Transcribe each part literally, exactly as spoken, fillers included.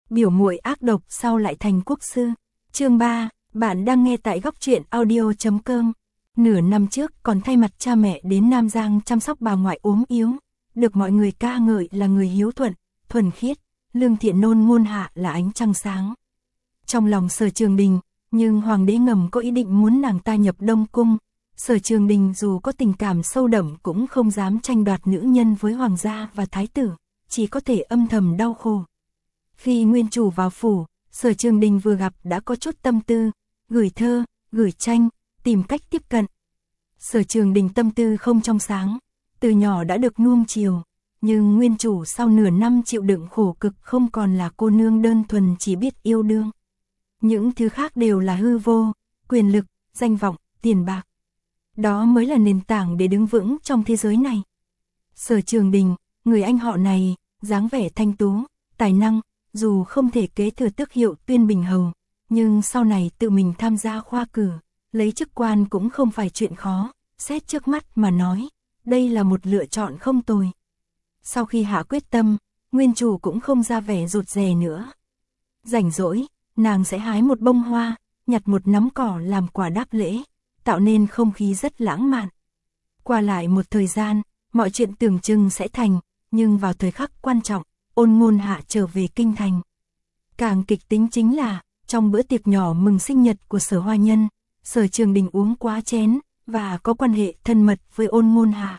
biểu muội ác độc sau lại thành quốc sư. Chương ba, bạn đang nghe tại góc truyện audio chấm com. Nửa năm trước còn thay mặt cha mẹ đến Nam Giang chăm sóc bà ngoại ốm yếu, được mọi người ca ngợi là người hiếu thuận, thuần khiết, lương thiện nôn ngôn hạ là ánh trăng sáng. Trong lòng Sở Trường Đình, nhưng hoàng đế ngầm có ý định muốn nàng ta nhập Đông Cung. Sở Trường Đình dù có tình cảm sâu đậm cũng không dám tranh đoạt nữ nhân với hoàng gia và thái tử, chỉ có thể âm thầm đau khổ. Khi nguyên chủ vào phủ, Sở Trường Đình vừa gặp đã có chút tâm tư, gửi thơ, gửi tranh, tìm cách tiếp cận. Sở Trường Đình tâm tư không trong sáng, từ nhỏ đã được nuông chiều, nhưng nguyên chủ sau nửa năm chịu đựng khổ cực không còn là cô nương đơn thuần chỉ biết yêu đương. Những thứ khác đều là hư vô, quyền lực, danh vọng, tiền bạc. Đó mới là nền tảng để đứng vững trong thế giới này. Sở Trường Đình, người anh họ này, dáng vẻ thanh tú, tài năng, dù không thể kế thừa tước hiệu Tuyên Bình Hầu, nhưng sau này tự mình tham gia khoa cử, lấy chức quan cũng không phải chuyện khó, xét trước mắt mà nói, đây là một lựa chọn không tồi. Sau khi hạ quyết tâm, nguyên chủ cũng không ra vẻ rụt rè nữa. Rảnh rỗi, nàng sẽ hái một bông hoa, nhặt một nắm cỏ làm quà đáp lễ, tạo nên không khí rất lãng mạn. Qua lại một thời gian, mọi chuyện tưởng chừng sẽ thành, nhưng vào thời khắc quan trọng, Ôn Ngôn Hạ trở về kinh thành. Càng kịch tính chính là, trong bữa tiệc nhỏ mừng sinh nhật của Sở Hoa Nhân, Sở Trường Đình uống quá chén, và có quan hệ thân mật với Ôn Ngôn Hạ.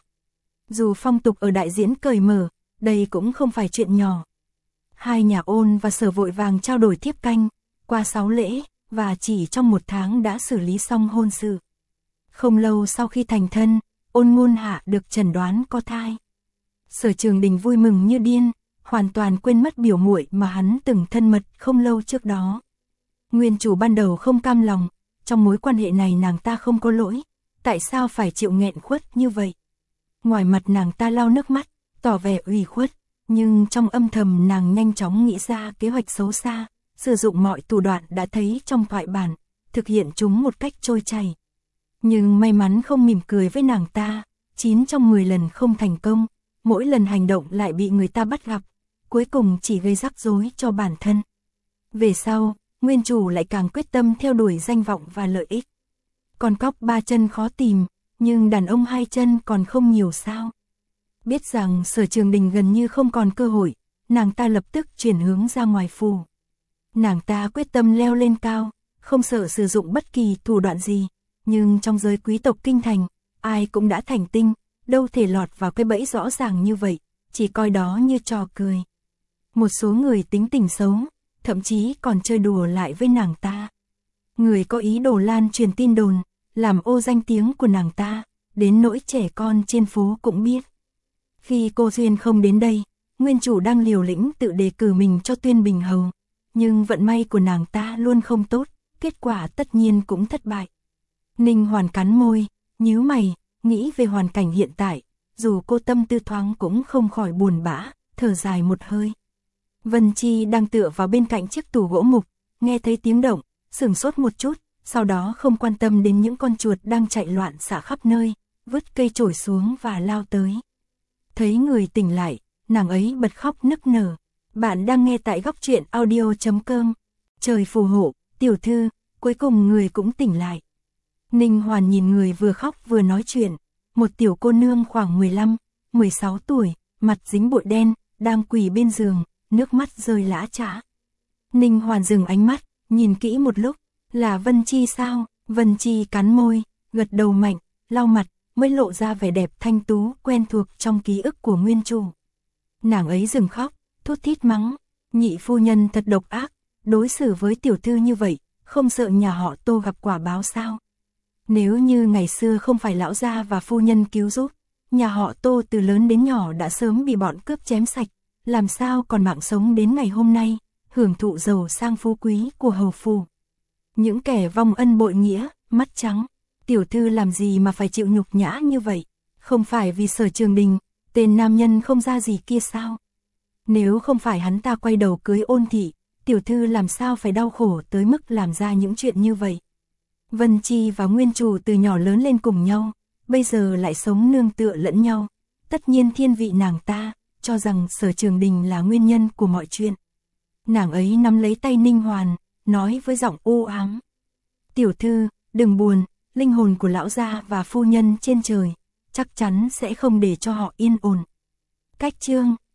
Dù phong tục ở đại diễn cởi mở, đây cũng không phải chuyện nhỏ. Hai nhà Ôn và Sở vội vàng trao đổi thiếp canh, qua sáu lễ, và chỉ trong một tháng đã xử lý xong hôn sự. Không lâu sau khi thành thân, Ôn Ngôn Hạ được chẩn đoán có thai. Sở Trường Đình vui mừng như điên, hoàn toàn quên mất biểu muội mà hắn từng thân mật không lâu trước đó. Nguyên chủ ban đầu không cam lòng, trong mối quan hệ này nàng ta không có lỗi, tại sao phải chịu nghẹn khuất như vậy? Ngoài mặt nàng ta lau nước mắt, tỏ vẻ ủy khuất, nhưng trong âm thầm nàng nhanh chóng nghĩ ra kế hoạch xấu xa, sử dụng mọi thủ đoạn đã thấy trong thoại bản, thực hiện chúng một cách trôi chảy. Nhưng may mắn không mỉm cười với nàng ta, chín trong mười lần không thành công, mỗi lần hành động lại bị người ta bắt gặp, cuối cùng chỉ gây rắc rối cho bản thân. Về sau, nguyên chủ lại càng quyết tâm theo đuổi danh vọng và lợi ích. Con cóc ba chân khó tìm, nhưng đàn ông hai chân còn không nhiều sao. Biết rằng Sở Trường Đình gần như không còn cơ hội, nàng ta lập tức chuyển hướng ra ngoài phủ. Nàng ta quyết tâm leo lên cao, không sợ sử dụng bất kỳ thủ đoạn gì, nhưng trong giới quý tộc kinh thành, ai cũng đã thành tinh, đâu thể lọt vào cái bẫy rõ ràng như vậy, chỉ coi đó như trò cười. Một số người tính tình xấu, thậm chí còn chơi đùa lại với nàng ta. Người có ý đồ lan truyền tin đồn, làm ô danh tiếng của nàng ta, đến nỗi trẻ con trên phố cũng biết. Khi cô Duyên không đến đây, nguyên chủ đang liều lĩnh tự đề cử mình cho Tuyên Bình Hầu, nhưng vận may của nàng ta luôn không tốt, kết quả tất nhiên cũng thất bại. Ninh Hoàn cắn môi, nhíu mày, nghĩ về hoàn cảnh hiện tại, dù cô tâm tư thoáng cũng không khỏi buồn bã, thở dài một hơi. Vân Chi đang tựa vào bên cạnh chiếc tủ gỗ mục, nghe thấy tiếng động, sửng sốt một chút, sau đó không quan tâm đến những con chuột đang chạy loạn xạ khắp nơi, vứt cây chổi xuống và lao tới. Thấy người tỉnh lại, nàng ấy bật khóc nức nở. Bạn đang nghe tại góc truyện audio chấm com. Trời phù hộ, tiểu thư, cuối cùng người cũng tỉnh lại. Ninh Hoàn nhìn người vừa khóc vừa nói chuyện, một tiểu cô nương khoảng mười lăm, mười sáu tuổi, mặt dính bụi đen, đang quỳ bên giường, nước mắt rơi lã chã. Ninh Hoàn dừng ánh mắt, nhìn kỹ một lúc, là Vân Chi sao? Vân Chi cắn môi, gật đầu mạnh, lau mặt, mới lộ ra vẻ đẹp thanh tú quen thuộc trong ký ức của nguyên chủ. Nàng ấy dừng khóc, thút thít mắng, nhị phu nhân thật độc ác, đối xử với tiểu thư như vậy, không sợ nhà họ Tô gặp quả báo sao? Nếu như ngày xưa không phải lão gia và phu nhân cứu giúp, nhà họ Tô từ lớn đến nhỏ đã sớm bị bọn cướp chém sạch, làm sao còn mạng sống đến ngày hôm nay, hưởng thụ giàu sang phú quý của hầu phủ. Những kẻ vong ân bội nghĩa, mắt trắng, tiểu thư làm gì mà phải chịu nhục nhã như vậy, không phải vì Sở Trường Đình, tên nam nhân không ra gì kia sao? Nếu không phải hắn ta quay đầu cưới Ôn thị, tiểu thư làm sao phải đau khổ tới mức làm ra những chuyện như vậy. Vân Chi và nguyên chủ từ nhỏ lớn lên cùng nhau, bây giờ lại sống nương tựa lẫn nhau, tất nhiên thiên vị nàng ta, cho rằng Sở Trường Đình là nguyên nhân của mọi chuyện. Nàng ấy nắm lấy tay Ninh Hoàn, nói với giọng u ám. Tiểu thư, đừng buồn, linh hồn của lão gia và phu nhân trên trời, chắc chắn sẽ không để cho họ yên ổn. Cách chương